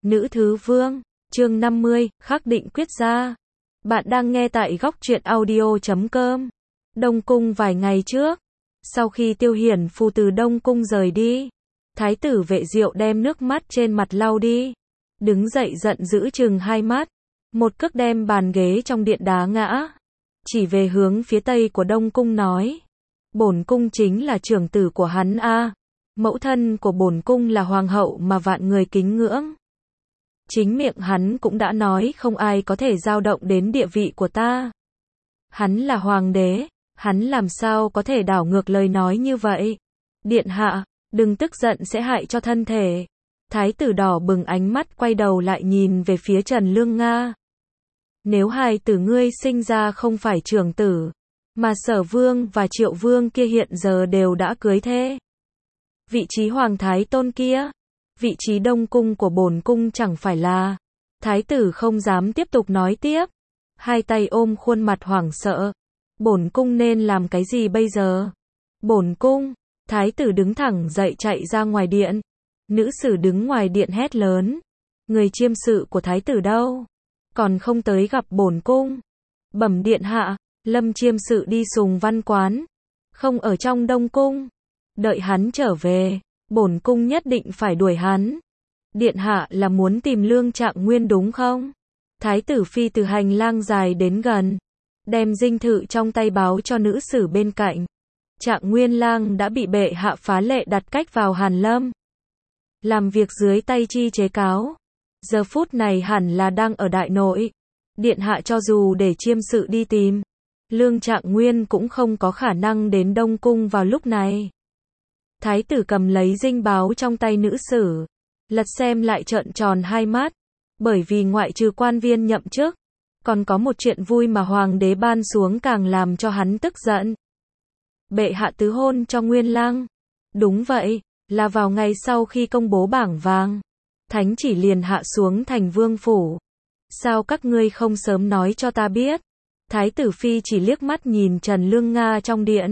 Nữ thứ vương, chương 50, khắc định quyết gia. Bạn đang nghe tại góc truyện audio.com. Đông cung vài ngày trước, sau khi Tiêu Hiển Phu từ Đông cung rời đi, Thái tử Vệ Diệu đem nước mắt trên mặt lau đi, đứng dậy giận dữ trừng hai mắt, một cước đem bàn ghế trong điện đá ngã, chỉ về hướng phía tây của Đông cung nói: bổn cung chính là trưởng tử của hắn a, mẫu thân của bổn cung là hoàng hậu mà vạn người kính ngưỡng. Chính miệng hắn cũng đã nói không ai có thể dao động đến địa vị của ta. Hắn là hoàng đế, hắn làm sao có thể đảo ngược lời nói như vậy? Điện hạ, đừng tức giận sẽ hại cho thân thể. Thái tử đỏ bừng ánh mắt quay đầu lại nhìn về phía Trần Lương Nga. Nếu hai tử ngươi sinh ra không phải trưởng tử, mà Sở Vương và Triệu Vương kia hiện giờ đều đã cưới thê. Vị trí hoàng thái tôn kia, vị trí Đông cung của bổn cung chẳng phải là. Thái tử không dám tiếp tục nói tiếp, hai tay ôm khuôn mặt hoảng sợ. Bổn cung nên làm cái gì bây giờ? Bổn cung, thái tử đứng thẳng dậy chạy ra ngoài điện. Nữ sử đứng ngoài điện hét lớn: người chiêm sự của thái tử đâu? Còn không tới gặp bổn cung. Bẩm điện hạ, Lâm chiêm sự đi Sùng Văn quán, không ở trong Đông cung. Đợi hắn trở về, bổn cung nhất định phải đuổi hắn. Điện hạ là muốn tìm Lương Trạng Nguyên đúng không? Thái tử phi từ hành lang dài đến gần, đem dinh thự trong tay báo cho nữ sử bên cạnh. Trạng Nguyên lang đã bị bệ hạ phá lệ đặt cách vào Hàn Lâm, làm việc dưới tay chi chế cáo. Giờ phút này hẳn là đang ở đại nội. Điện hạ cho dù để chiêm sự đi tìm, Lương Trạng Nguyên cũng không có khả năng đến Đông cung vào lúc này. Thái tử cầm lấy dinh báo trong tay nữ sử, lật xem lại trợn tròn hai mắt, bởi vì ngoại trừ quan viên nhậm chức, còn có một chuyện vui mà hoàng đế ban xuống càng làm cho hắn tức giận. Bệ hạ tứ hôn cho Nguyên lang. Đúng vậy, là vào ngày sau khi công bố bảng vàng, thánh chỉ liền hạ xuống thành vương phủ. Sao các ngươi không sớm nói cho ta biết? Thái tử phi chỉ liếc mắt nhìn Trần Lương Nga trong điện,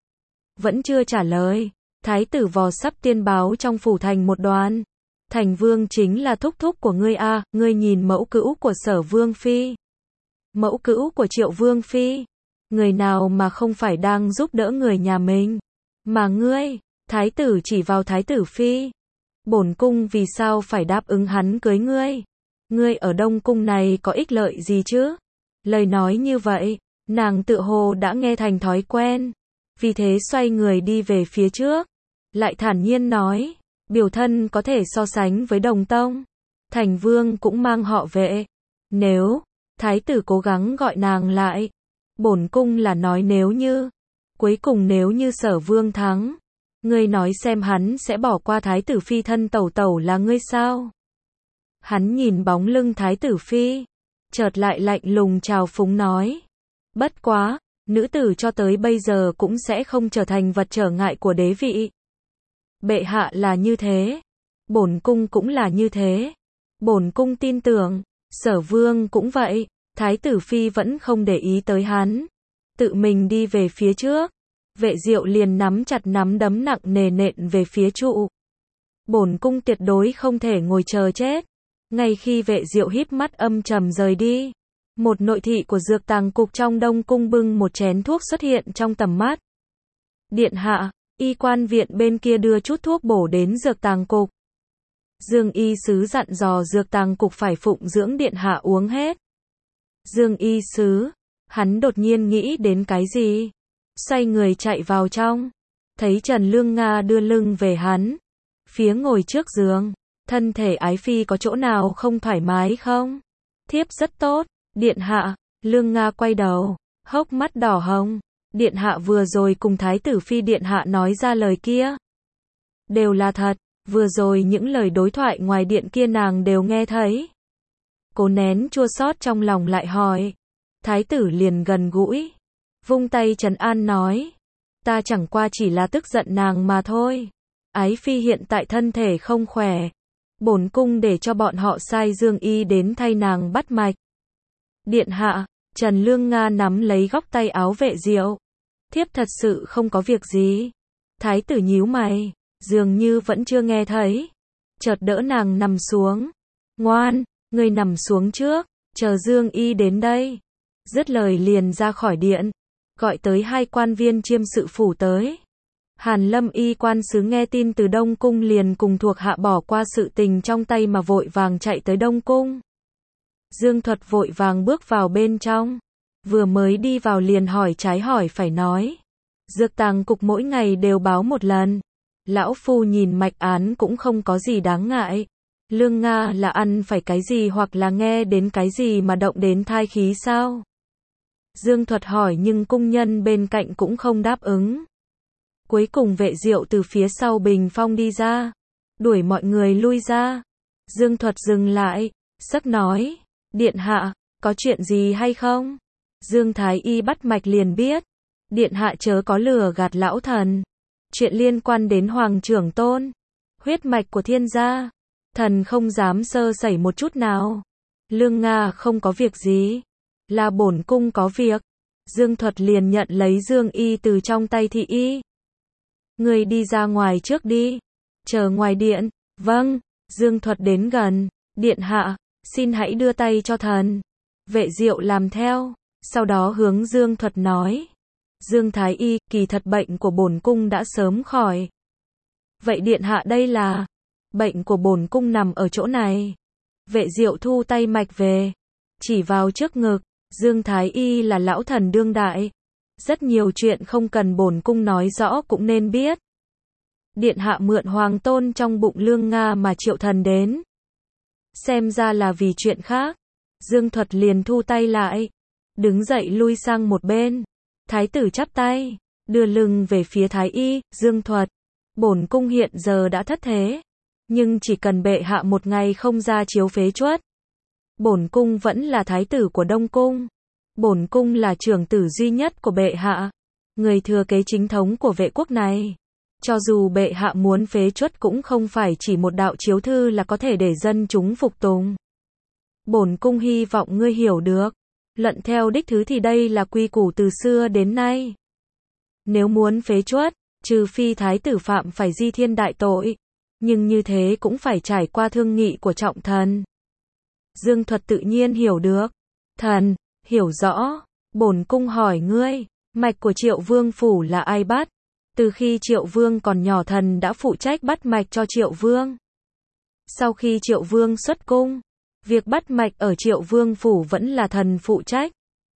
vẫn chưa trả lời. Thái tử vò sắp tiên báo trong phủ thành một đoàn. Thành vương chính là thúc thúc của ngươi a, ngươi nhìn mẫu cữu của Sở Vương phi, mẫu cữu của Triệu Vương phi, người nào mà không phải đang giúp đỡ người nhà mình. Mà ngươi, thái tử chỉ vào thái tử phi, bổn cung vì sao phải đáp ứng hắn cưới ngươi? Ngươi ở Đông cung này có ích lợi gì chứ? Lời nói như vậy, nàng tựa hồ đã nghe thành thói quen, vì thế xoay người đi về phía trước, lại thản nhiên nói: biểu thân có thể so sánh với Đồng tông, thành vương cũng mang họ Vệ. Nếu, thái tử cố gắng gọi nàng lại, bổn cung là nói nếu như, cuối cùng nếu như Sở Vương thắng, ngươi nói xem hắn sẽ bỏ qua thái tử phi thân tẩu tẩu là ngươi sao? Hắn nhìn bóng lưng thái tử phi, chợt lại lạnh lùng trào phúng nói: bất quá, nữ tử cho tới bây giờ cũng sẽ không trở thành vật trở ngại của đế vị. Bệ hạ là như thế, bổn cung cũng là như thế. Bổn cung tin tưởng, Sở Vương cũng vậy. Thái tử phi vẫn không để ý tới hắn, tự mình đi về phía trước. Vệ Diệu liền nắm chặt nắm đấm nặng nề nện về phía trụ. Bổn cung tuyệt đối không thể ngồi chờ chết. Ngay khi Vệ Diệu híp mắt âm trầm rời đi, một nội thị của dược tàng cục trong Đông cung bưng một chén thuốc xuất hiện trong tầm mắt. Điện hạ, y quan viện bên kia đưa chút thuốc bổ đến dược tàng cục. Dương y sứ dặn dò dược tàng cục phải phụng dưỡng điện hạ uống hết. Dương y sứ, hắn đột nhiên nghĩ đến cái gì, xoay người chạy vào trong, thấy Trần Lương Nga đưa lưng về hắn, phía ngồi trước giường. Thân thể ái phi có chỗ nào không thoải mái không? Thiếp rất tốt, điện hạ. Lương Nga quay đầu, hốc mắt đỏ hồng. Điện hạ vừa rồi cùng thái tử phi điện hạ nói ra lời kia, đều là thật. Vừa rồi những lời đối thoại ngoài điện kia nàng đều nghe thấy. Cố nén chua xót trong lòng lại hỏi. Thái tử liền gần gũi, vung tay trấn an nói: ta chẳng qua chỉ là tức giận nàng mà thôi. Ái phi hiện tại thân thể không khỏe, bổn cung để cho bọn họ sai Dương y đến thay nàng bắt mạch. Điện hạ. Trần Lương Nga nắm lấy góc tay áo Vệ Diệu. Thiếp thật sự không có việc gì. Thái tử nhíu mày, dường như vẫn chưa nghe thấy, chợt đỡ nàng nằm xuống, Ngoan, ngươi nằm xuống trước, chờ Dương Y đến đây. Dứt lời liền ra khỏi điện, gọi tới 2 quan viên chiêm sự phủ tới. Hàn Lâm y quan sứ nghe tin từ Đông Cung liền cùng thuộc hạ bỏ qua sự tình trong tay mà vội vàng chạy tới Đông Cung. Dương Thuật vội vàng bước vào bên trong, vừa mới đi vào liền hỏi trái hỏi phải nói. Dược tàng cục mỗi ngày đều báo một lần. Lão phu nhìn mạch án cũng không có gì đáng ngại. Lương Nga là ăn phải cái gì hoặc là nghe đến cái gì mà động đến thai khí sao? Dương Thuật hỏi nhưng cung nhân bên cạnh cũng không đáp ứng. Cuối cùng Vệ Diệu từ phía sau bình phong đi ra, đuổi mọi người lui ra. Dương Thuật dừng lại, sắc nói, điện hạ, có chuyện gì hay không? Dương Thái Y bắt mạch liền biết, điện hạ chớ có lừa gạt lão thần. Chuyện liên quan đến Hoàng trưởng tôn, huyết mạch của thiên gia, thần không dám sơ sẩy một chút nào. Lương Nga không có việc gì, là bổn cung có việc. Dương Thuật liền nhận lấy Dương Y từ trong tay thị y. Người đi ra ngoài trước đi, chờ ngoài điện. Vâng. Dương Thuật đến gần, điện hạ, xin hãy đưa tay cho thần. Vệ Diệu làm theo, sau đó hướng Dương Thuật nói. Dương Thái Y, kỳ thật bệnh của bổn cung đã sớm khỏi. Vậy điện hạ đây là, bệnh của bổn cung nằm ở chỗ này. Vệ Diệu thu tay mạch về, chỉ vào trước ngực. Dương Thái Y là lão thần đương đại, rất nhiều chuyện không cần bổn cung nói rõ cũng nên biết. Điện hạ mượn hoàng tôn trong bụng Lương Nga mà triệu thần đến, xem ra là vì chuyện khác. Dương Thuật liền thu tay lại, đứng dậy lui sang một bên. Thái tử chắp tay, đưa lưng về phía Thái Y. Dương Thuật, bổn cung hiện giờ đã thất thế, nhưng chỉ cần bệ hạ một ngày không ra chiếu phế truất, bổn cung vẫn là thái tử của Đông Cung. Bổn cung là trưởng tử duy nhất của bệ hạ, người thừa kế chính thống của vệ quốc này. Cho dù bệ hạ muốn phế truất cũng không phải chỉ một đạo chiếu thư là có thể để dân chúng phục tùng. Bổn cung hy vọng ngươi hiểu được. Luận theo đích thứ thì đây là quy củ từ xưa đến nay. Nếu muốn phế truất, trừ phi thái tử phạm phải di thiên đại tội, nhưng như thế cũng phải trải qua thương nghị của trọng thần. Dương Thuật tự nhiên hiểu được. Thần, hiểu rõ. Bổn cung hỏi ngươi, mạch của Triệu Vương phủ là ai bắt? Từ khi Triệu Vương còn nhỏ thần đã phụ trách bắt mạch cho Triệu Vương. Sau khi Triệu Vương xuất cung, việc bắt mạch ở Triệu Vương phủ vẫn là thần phụ trách.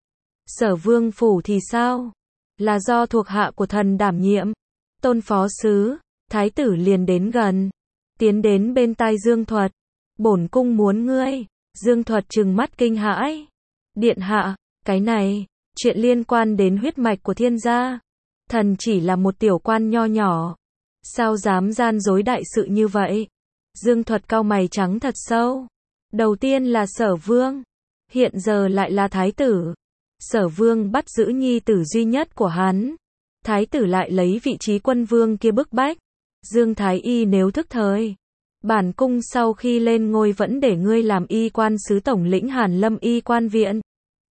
Sở Vương phủ thì sao? Là do thuộc hạ của thần đảm nhiệm. Tôn phó sứ, thái tử liền đến gần, tiến đến bên tai Dương Thuật. Bổn cung muốn ngươi. Dương Thuật trừng mắt kinh hãi. Điện hạ, cái này, chuyện liên quan đến huyết mạch của thiên gia. Thần chỉ là một tiểu quan nho nhỏ, sao dám gian dối đại sự như vậy? Dương Thuật cau mày trắng thật sâu. Đầu tiên là Sở Vương, hiện giờ lại là thái tử. Sở Vương bắt giữ nhi tử duy nhất của hắn, thái tử lại lấy vị trí quân vương kia bức bách. Dương Thái Y nếu thức thời, bản cung sau khi lên ngôi vẫn để ngươi làm y quan sứ tổng lĩnh Hàn Lâm y quan viện.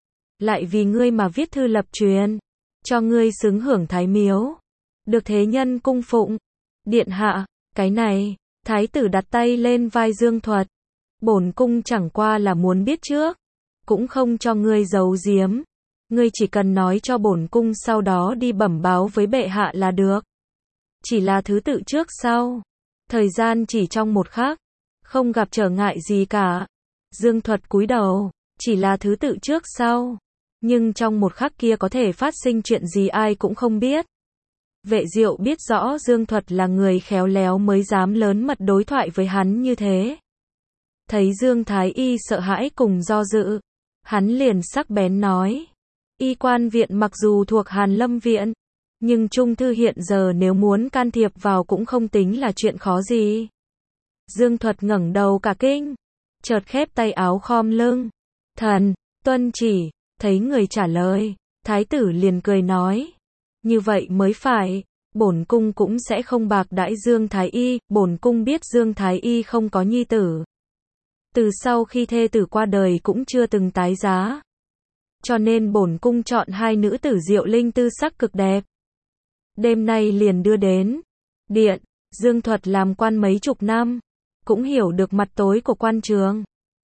Lại vì ngươi mà viết thư lập truyền, cho ngươi xứng hưởng thái miếu, được thế nhân cung phụng. Điện hạ, cái này, thái tử đặt tay lên vai Dương Thuật. Bổn cung chẳng qua là muốn biết trước, cũng không cho ngươi giấu giếm. Ngươi chỉ cần nói cho bổn cung sau đó đi bẩm báo với bệ hạ là được. Chỉ là thứ tự trước sau, thời gian chỉ trong một khắc, không gặp trở ngại gì cả. Dương Thuật cúi đầu, chỉ là thứ tự trước sau, nhưng trong một khắc kia có thể phát sinh chuyện gì ai cũng không biết. Vệ Diệu biết rõ Dương Thuật là người khéo léo mới dám lớn mật đối thoại với hắn như thế. Thấy Dương Thái Y sợ hãi cùng do dự, hắn liền sắc bén nói. Y quan viện mặc dù thuộc Hàn Lâm viện, nhưng Trung Thư hiện giờ nếu muốn can thiệp vào cũng không tính là chuyện khó gì. Dương Thuật ngẩng đầu cả kinh, chợt khép tay áo khom lưng. Thần, tuân chỉ. Thấy người trả lời, thái tử liền cười nói. Như vậy mới phải, bổn cung cũng sẽ không bạc đãi Dương Thái Y. Bổn cung biết Dương Thái Y không có nhi tử, từ sau khi thê tử qua đời cũng chưa từng tái giá, cho nên bổn cung chọn 2 nữ tử Diệu Linh tư sắc cực đẹp, đêm nay liền đưa đến điện. Dương Thuật làm quan mấy chục năm, cũng hiểu được mặt tối của quan trường.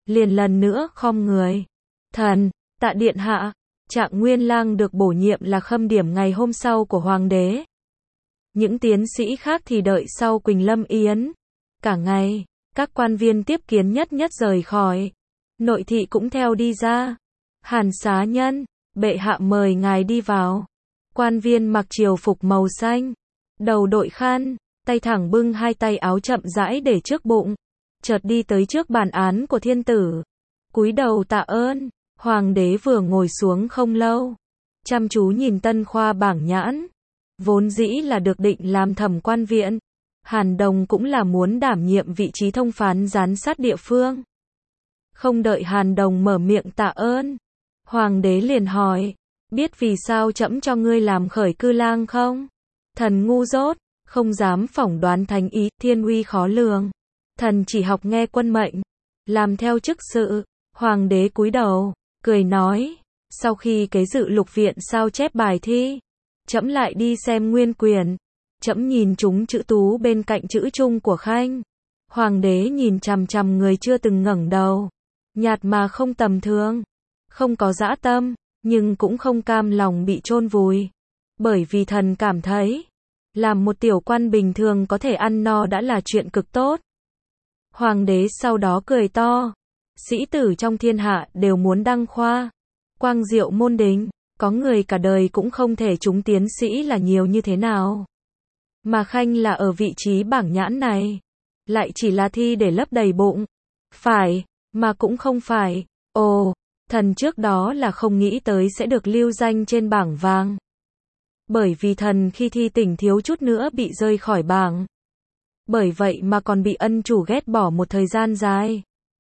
liền lần nữa khom người. Thần, tạ điện hạ. Trạng Nguyên Lang được bổ nhiệm là khâm điểm ngày hôm sau của hoàng đế. Những tiến sĩ khác thì đợi sau Quỳnh Lâm Yến. Cả ngày, các quan viên tiếp kiến nhất nhất rời khỏi. Nội thị cũng theo đi ra. Hàn xá nhân, bệ hạ mời ngài đi vào. Quan viên mặc triều phục màu xanh, đầu đội khăn, tay thẳng bưng hai tay áo chậm rãi để trước bụng, chợt đi tới trước bàn án của thiên tử, cúi đầu tạ ơn. Hoàng đế vừa ngồi xuống không lâu, chăm chú nhìn Tân Khoa Bảng Nhãn, vốn dĩ là được định làm thẩm quan viện, Hàn Đồng cũng là muốn đảm nhiệm vị trí thông phán giám sát địa phương. Không đợi Hàn Đồng mở miệng tạ ơn, hoàng đế liền hỏi, biết vì sao trẫm cho ngươi làm khởi cư lang không? Thần ngu dốt, không dám phỏng đoán thánh ý, thiên uy khó lường. Thần chỉ học nghe quân mệnh, làm theo chức sự. Hoàng đế cúi đầu, cười nói, sau khi kế dự lục viện sao chép bài thi, trẫm lại đi xem nguyên quyển, trẫm nhìn chúng chữ tú bên cạnh chữ trung của Khanh. Hoàng đế nhìn chằm chằm người chưa từng ngẩng đầu, nhạt mà không tầm thường, không có dã tâm, nhưng cũng không cam lòng bị chôn vùi, bởi vì thần cảm thấy, làm một tiểu quan bình thường có thể ăn no đã là chuyện cực tốt. Hoàng đế sau đó cười to, sĩ tử trong thiên hạ đều muốn đăng khoa, quang diệu môn đình, có người cả đời cũng không thể trúng tiến sĩ là nhiều như thế nào. Mà Khanh là ở vị trí bảng nhãn này, lại chỉ là thi để lấp đầy bụng. Phải, mà cũng không phải. Ồ, thần trước đó là không nghĩ tới sẽ được lưu danh trên bảng vàng. Bởi vì thần khi thi tỉnh thiếu chút nữa bị rơi khỏi bảng. Bởi vậy mà còn bị ân chủ ghét bỏ một thời gian dài.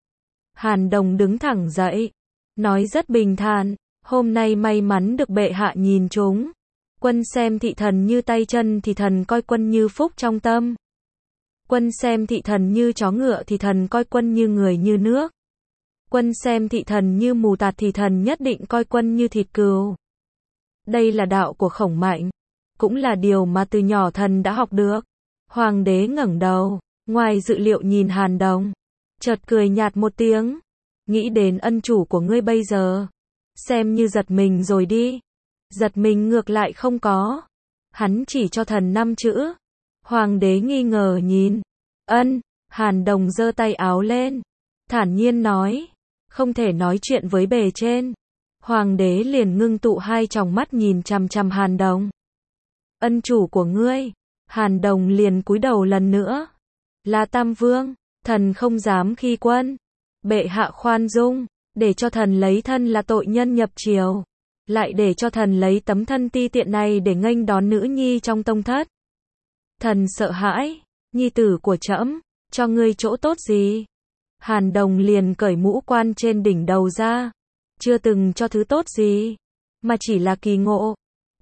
Hàn Đồng đứng thẳng dậy, nói rất bình thản, hôm nay may mắn được bệ hạ nhìn trúng. Quân xem thị thần như tay chân thì thần coi quân như phúc trong tâm. Quân xem thị thần như chó ngựa thì thần coi quân như người như nước. Quân xem thị thần như mù tạt thì thần nhất định coi quân như thịt cừu. Đây là đạo của Khổng Mạnh, cũng là điều mà từ nhỏ thần đã học được. Hoàng đế ngẩng đầu, ngoài dự liệu nhìn Hàn Đồng, chợt cười nhạt một tiếng, nghĩ đến ân chủ của ngươi bây giờ, xem như giật mình rồi đi. Giật mình ngược lại không có. Hắn chỉ cho thần 5 chữ. Hoàng đế nghi ngờ nhìn. Ân, Hàn Đồng giơ tay áo lên, thản nhiên nói, không thể nói chuyện với bề trên. Hoàng đế liền ngưng tụ hai tròng mắt nhìn chằm chằm Hàn Đồng. Ân chủ của ngươi. Hàn Đồng liền cúi đầu lần nữa. Là Tam Vương, thần không dám khi quân. Bệ hạ khoan dung, để cho thần lấy thân là tội nhân nhập triều, lại để cho thần lấy tấm thân ti tiện này để nghênh đón nữ nhi trong tông thất. Thần sợ hãi, nhi tử của trẫm, cho ngươi chỗ tốt gì? Hàn Đồng liền cởi mũ quan trên đỉnh đầu ra, chưa từng cho thứ tốt gì, mà chỉ là kỳ ngộ.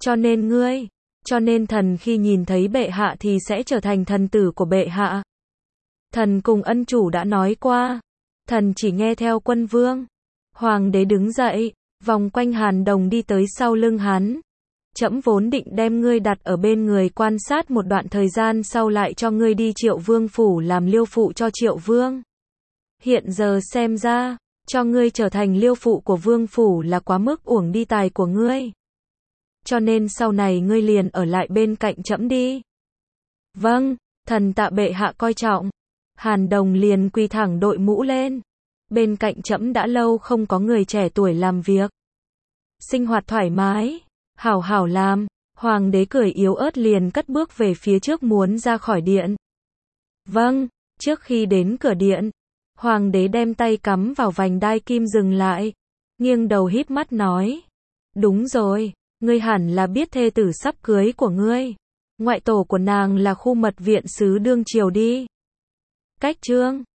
Cho nên thần khi nhìn thấy bệ hạ thì sẽ trở thành thần tử của bệ hạ. Thần cùng ân chủ đã nói qua, thần chỉ nghe theo quân vương. Hoàng đế đứng dậy, vòng quanh Hàn Đồng đi tới sau lưng hắn. Trẫm vốn định đem ngươi đặt ở bên người quan sát một đoạn thời gian sau lại cho ngươi đi Triệu Vương phủ làm liêu phụ cho Triệu Vương. Hiện giờ xem ra, cho ngươi trở thành liêu phụ của Vương phủ là quá mức uổng đi tài của ngươi. Cho nên sau này ngươi liền ở lại bên cạnh trẫm đi. Vâng, thần tạ bệ hạ coi trọng. Hàn Đồng liền quỳ thẳng đội mũ lên. Bên cạnh trẫm đã lâu không có người trẻ tuổi làm việc. Sinh hoạt thoải mái, hảo hảo làm. Hoàng đế cười yếu ớt liền cất bước về phía trước muốn ra khỏi điện. Vâng, trước khi đến cửa điện, hoàng đế đem tay cắm vào vành đai kim dừng lại, nghiêng đầu híp mắt nói. Đúng rồi, ngươi hẳn là biết thê tử sắp cưới của ngươi. Ngoại tổ của nàng là khu mật viện sứ đương triều đi. Cách chương